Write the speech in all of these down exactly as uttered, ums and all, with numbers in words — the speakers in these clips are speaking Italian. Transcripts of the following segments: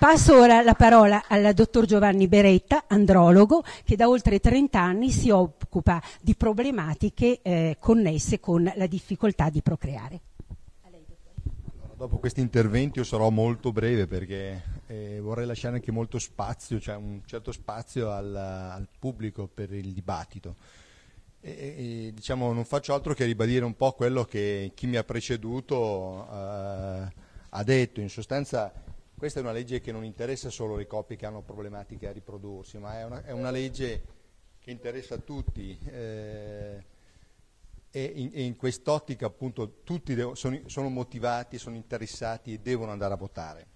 Passo ora la parola al dottor Giovanni Beretta, andrologo, che da oltre trenta anni si occupa di problematiche eh, connesse con la difficoltà di procreare. A lei, allora, dopo questi interventi io sarò molto breve perché eh, vorrei lasciare anche molto spazio, cioè un certo spazio al, al pubblico per il dibattito. E, e, diciamo, non faccio altro che ribadire un po' quello che chi mi ha preceduto eh, ha detto. In sostanza, questa è una legge che non interessa solo le coppie che hanno problematiche a riprodursi, ma è una, è una legge che interessa a tutti eh, e, in, e in quest'ottica appunto tutti devo, sono, sono motivati, sono interessati e devono andare a votare.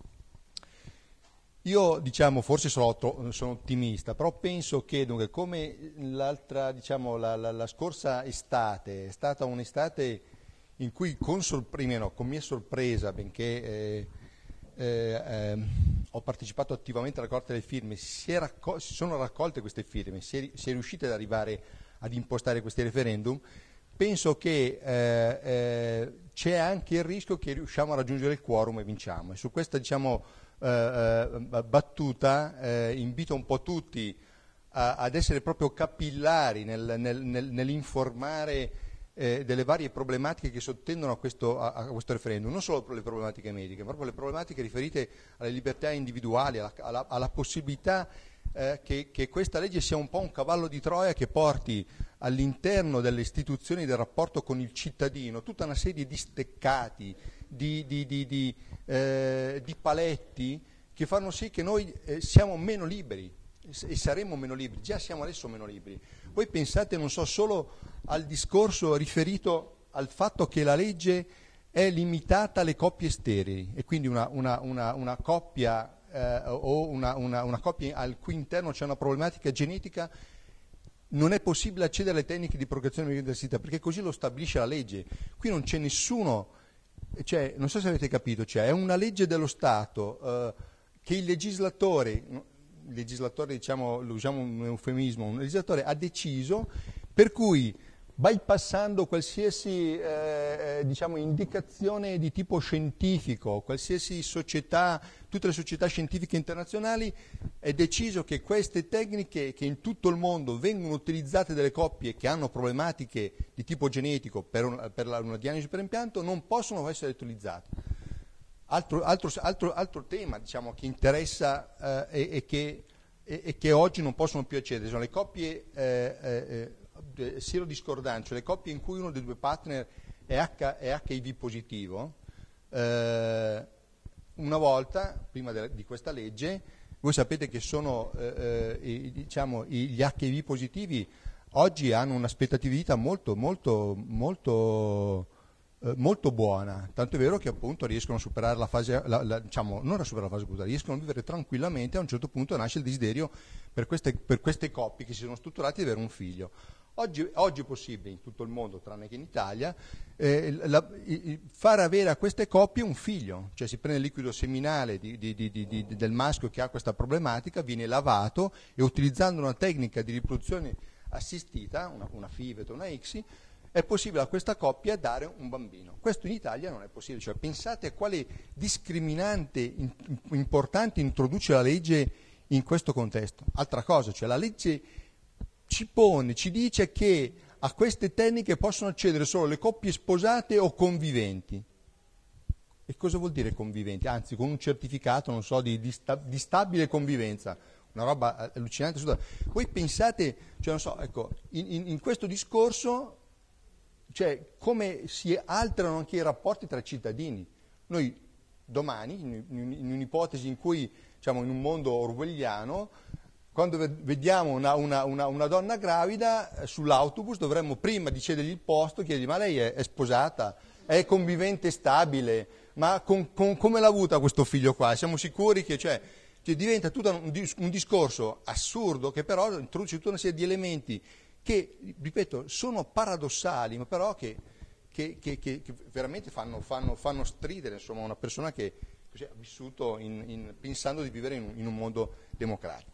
Io diciamo forse sono, sono ottimista, però penso che dunque, come l'altra, diciamo, la, la, la scorsa estate è stata un'estate in cui con, sorpre- no, con mia sorpresa, benché eh, Eh, eh, ho partecipato attivamente alla raccolta delle firme, si, raccol- si sono raccolte queste firme, si è, si è riusciti ad arrivare ad impostare questi referendum, penso che eh, eh, c'è anche il rischio che riusciamo a raggiungere il quorum e vinciamo. E su questa diciamo, eh, eh, battuta eh, invito un po' tutti a, ad essere proprio capillari nel, nel, nel, nell'informare Eh, delle varie problematiche che sottendono a questo, a, a questo referendum, non solo le problematiche mediche, ma proprio le problematiche riferite alle libertà individuali, alla, alla, alla possibilità eh, che, che questa legge sia un po' un cavallo di Troia che porti all'interno delle istituzioni del rapporto con il cittadino tutta una serie di steccati, di, di, di, di, eh, di paletti che fanno sì che noi eh, siamo meno liberi e saremo meno liberi, già siamo adesso meno liberi. Voi pensate, non so, solo al discorso riferito al fatto che la legge è limitata alle coppie sterili e quindi una, una, una, una coppia eh, o una, una, una coppia al cui interno c'è una problematica genetica non è possibile accedere alle tecniche di procreazione mediante assistita perché così lo stabilisce la legge. Qui non c'è nessuno, cioè, non so se avete capito, cioè, è una legge dello Stato eh, che il legislatore, il legislatore diciamo, lo usiamo un eufemismo, un legislatore ha deciso per cui bypassando qualsiasi eh, diciamo, indicazione di tipo scientifico, qualsiasi società, tutte le società scientifiche internazionali, è deciso che queste tecniche che in tutto il mondo vengono utilizzate dalle coppie che hanno problematiche di tipo genetico per, un, per la, una diagnosi per impianto non possono essere utilizzate. Altro, altro, altro, altro tema diciamo, che interessa eh, e, e, che, e, e che oggi non possono più accedere sono le coppie eh, eh, sierodiscordanti, cioè le coppie in cui uno dei due partner è, H, è H I V positivo. Eh, una volta, prima de, di questa legge, voi sapete che sono eh, eh, diciamo, gli H I V positivi oggi hanno un'aspettativa di vita molto, molto, molto Eh, molto buona, tanto è vero che appunto riescono a superare la fase, la, la, diciamo, non a superare la fase acuta, riescono a vivere tranquillamente. A un certo punto nasce il desiderio per queste, per queste coppie che si sono strutturate di avere un figlio. Oggi, oggi è possibile in tutto il mondo, tranne che in Italia, eh, la, i, far avere a queste coppie un figlio, cioè si prende il liquido seminale di, di, di, di, di, del maschio che ha questa problematica, viene lavato e utilizzando una tecnica di riproduzione assistita, una, una F I V E T, una I C S I, è possibile a questa coppia dare un bambino. Questo in Italia non è possibile, cioè pensate a quale discriminante in, importante introduce la legge in questo contesto. Altra cosa, cioè la legge ci pone, ci dice che a queste tecniche possono accedere solo le coppie sposate o conviventi. E cosa vuol dire conviventi? Anzi, con un certificato, non so, di, di, sta, di stabile convivenza. Una roba allucinante. Voi pensate, cioè non so, ecco, in, in, in questo discorso cioè come si alterano anche i rapporti tra cittadini. Noi domani, in, in, in un'ipotesi in cui, diciamo, in un mondo orwelliano, quando vediamo una, una, una, una donna gravida eh, sull'autobus dovremmo prima di cedergli il posto chiedergli ma lei è, è sposata, è convivente stabile, ma con, con, come l'ha avuta questo figlio qua? Siamo sicuri che... Cioè, cioè diventa tutto un, un discorso assurdo che però introduce tutta una serie di elementi che, ripeto, sono paradossali, ma però che, che, che, che veramente fanno, fanno, fanno stridere, insomma, una persona che così, ha vissuto in, in, pensando di vivere in un, in un mondo democratico.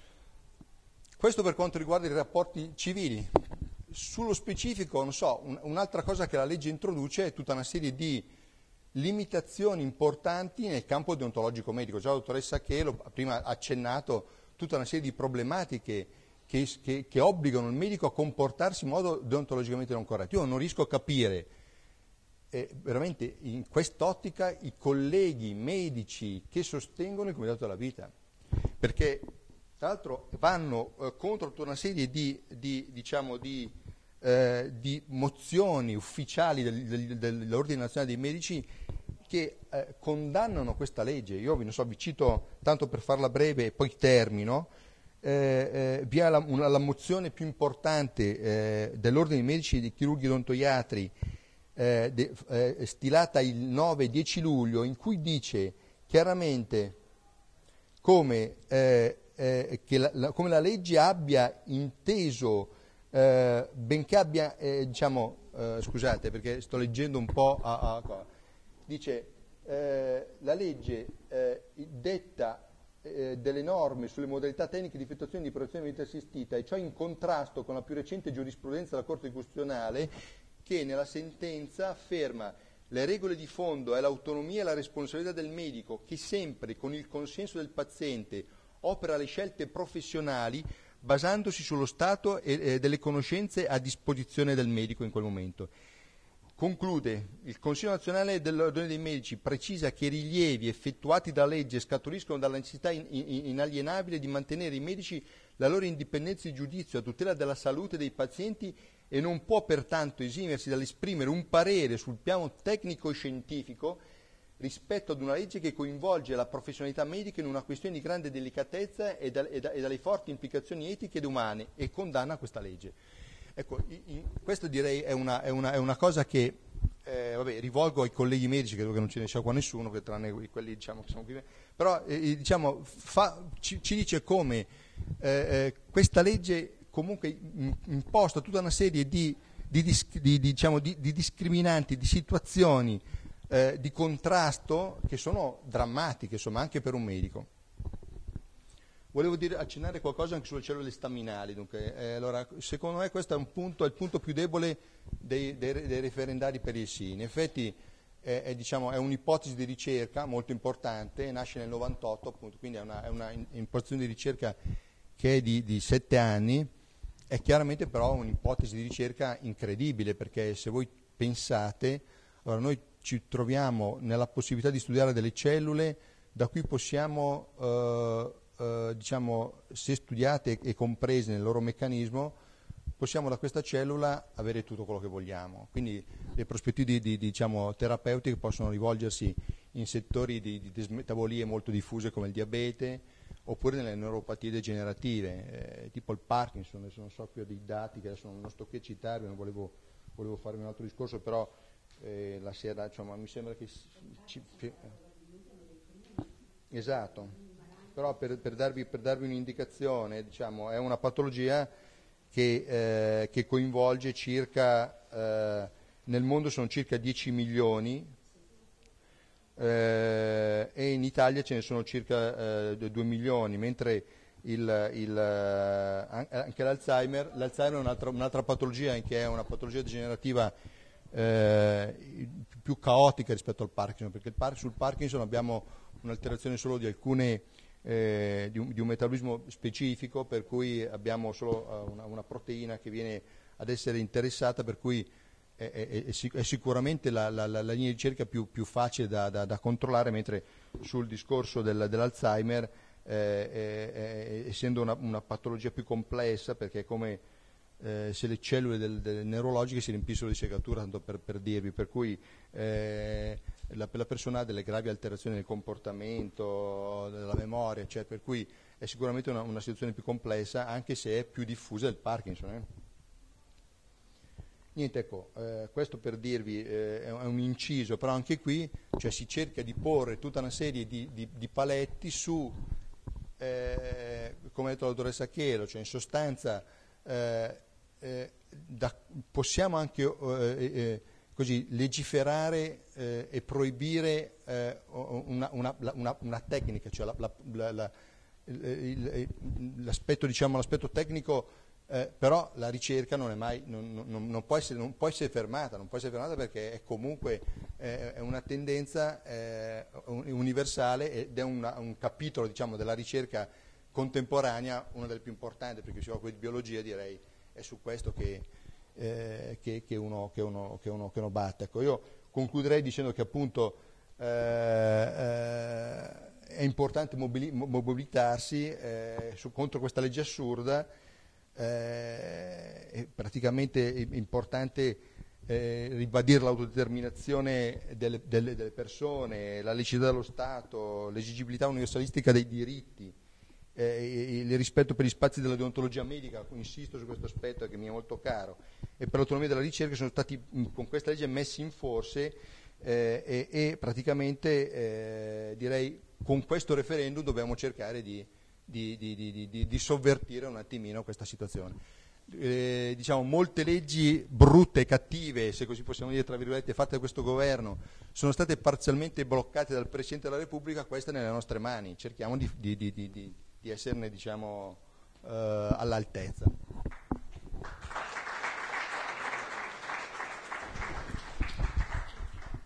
Questo per quanto riguarda i rapporti civili. Sullo specifico, non so, un, un'altra cosa che la legge introduce è tutta una serie di limitazioni importanti nel campo deontologico medico. Già la dottoressa Chelo prima ha accennato tutta una serie di problematiche che, che, che obbligano il medico a comportarsi in modo deontologicamente non corretto. Io non riesco a capire eh, veramente in quest'ottica i colleghi medici che sostengono il Comitato della Vita, perché tra l'altro vanno eh, contro tutta una serie di, di, diciamo, di, eh, di mozioni ufficiali del, del, dell'Ordine Nazionale dei Medici che eh, condannano questa legge. Io vi, non so, vi cito, tanto per farla breve e poi termino, eh, eh, vi è la, una, la mozione più importante eh, dell'Ordine dei Medici e dei Chirurghi Odontoiatri, eh, de, eh, stilata il nove dieci luglio, in cui dice chiaramente come, eh, eh, che la, la, come la legge abbia inteso, eh, benché abbia, eh, diciamo, eh, scusate perché sto leggendo un po' a, a dice eh, la legge eh, detta eh, delle norme sulle modalità tecniche di effettuazione di protezione di vita assistita, e ciò in contrasto con la più recente giurisprudenza della Corte Costituzionale, che nella sentenza afferma le regole di fondo è l'autonomia e la responsabilità del medico, che sempre con il consenso del paziente opera le scelte professionali basandosi sullo stato e, e delle conoscenze a disposizione del medico in quel momento. Conclude, il Consiglio nazionale dell'Ordine dei Medici precisa che i rilievi effettuati dalla legge scaturiscono dalla necessità in, in, inalienabile di mantenere i medici la loro indipendenza di giudizio a tutela della salute dei pazienti e non può pertanto esimersi dall'esprimere un parere sul piano tecnico e scientifico rispetto ad una legge che coinvolge la professionalità medica in una questione di grande delicatezza e, da, e, da, e dalle forti implicazioni etiche ed umane, e condanna questa legge. Ecco, in, in, questo direi è una, è, una, è una cosa che eh, vabbè, rivolgo ai colleghi medici, credo che non ce ne sia qua nessuno, che tranne quelli, diciamo, che sono qui, però eh, diciamo, fa, ci, ci dice come eh, eh, questa legge comunque imposta tutta una serie di, di, di, di, diciamo, di, di discriminanti, di situazioni eh, di contrasto che sono drammatiche, insomma, anche per un medico. Volevo dire, accennare qualcosa anche sulle cellule staminali. Dunque, eh, allora, secondo me questo è, un punto, è il punto più debole dei, dei, dei referendari per il sì. In effetti è, è, diciamo, è un'ipotesi di ricerca molto importante, nasce nel novantotto, appunto, quindi è una, è una impostazione di ricerca che è di, di sette anni, è chiaramente però un'ipotesi di ricerca incredibile, perché se voi pensate, allora noi ci troviamo nella possibilità di studiare delle cellule da cui possiamo... Eh, Uh, diciamo, se studiate e comprese nel loro meccanismo, possiamo da questa cellula avere tutto quello che vogliamo. Quindi le prospettive di, di, diciamo, terapeutiche possono rivolgersi in settori di, di dismetabolie molto diffuse come il diabete, oppure nelle neuropatie degenerative, eh, tipo il Parkinson. Adesso non so, qui ho dei dati che adesso non sto qui a citarvi, non volevo, volevo farvi un altro discorso, però eh, la sera, diciamo, mi sembra che... Ci, che esatto. Però per, per, darvi, per darvi un'indicazione, diciamo, è una patologia che, eh, che coinvolge circa, eh, nel mondo sono circa dieci milioni eh, e in Italia ce ne sono circa eh, due milioni, mentre il, il, anche l'Alzheimer, l'Alzheimer è un'altra, un'altra patologia, che è una patologia degenerativa eh, più caotica rispetto al Parkinson, perché il, sul Parkinson abbiamo un'alterazione solo di alcune Eh, di, un, di un metabolismo specifico, per cui abbiamo solo uh, una, una proteina che viene ad essere interessata, per cui è, è, è, è sicuramente la, la, la, la linea di ricerca più, più facile da, da, da controllare, mentre sul discorso del, dell'Alzheimer, eh, eh, essendo una, una patologia più complessa, perché è come eh, se le cellule del, del neurologiche si riempissero di segatura, tanto per, per dirvi, per cui eh, La, la persona ha delle gravi alterazioni del comportamento, della memoria, cioè, per cui è sicuramente una, una situazione più complessa, anche se è più diffusa del Parkinson. Eh. Niente, ecco, eh, questo per dirvi eh, è un inciso, però anche qui, cioè, si cerca di porre tutta una serie di, di, di paletti su, eh, come ha detto la dottoressa Chelo, cioè in sostanza eh, eh, da, possiamo anche... Eh, eh, così legiferare eh, e proibire eh, una, una, una, una tecnica, cioè la, la, la, la, il, il, l'aspetto, diciamo, l'aspetto tecnico Eh, però la ricerca non, è mai, non, non, non, può essere, non può essere fermata, non può essere fermata perché è comunque eh, è una tendenza eh, universale ed è una, un capitolo, diciamo, della ricerca contemporanea, una delle più importanti, perché si occupa di biologia, direi, è su questo che, eh, che, che, uno, che, uno, che, uno, che uno batte. Ecco, io concluderei dicendo che appunto eh, eh, è importante mobili- mobilitarsi eh, su, contro questa legge assurda. Eh, è praticamente è importante eh, ribadire l'autodeterminazione delle, delle, delle persone, la laicità dello Stato, l'esigibilità universalistica dei diritti, eh, il rispetto per gli spazi della deontologia medica, insisto su questo aspetto che mi è molto caro, e per l'autonomia della ricerca sono stati con questa legge messi in forse eh, e, e praticamente eh, direi con questo referendum dobbiamo cercare di Di, di, di, di, di sovvertire un attimino questa situazione. Eh, diciamo, molte leggi brutte e cattive, se così possiamo dire, tra virgolette, fatte da questo governo, sono state parzialmente bloccate dal Presidente della Repubblica, questa è nelle nostre mani, cerchiamo di, di, di, di, di esserne, diciamo, eh, all'altezza.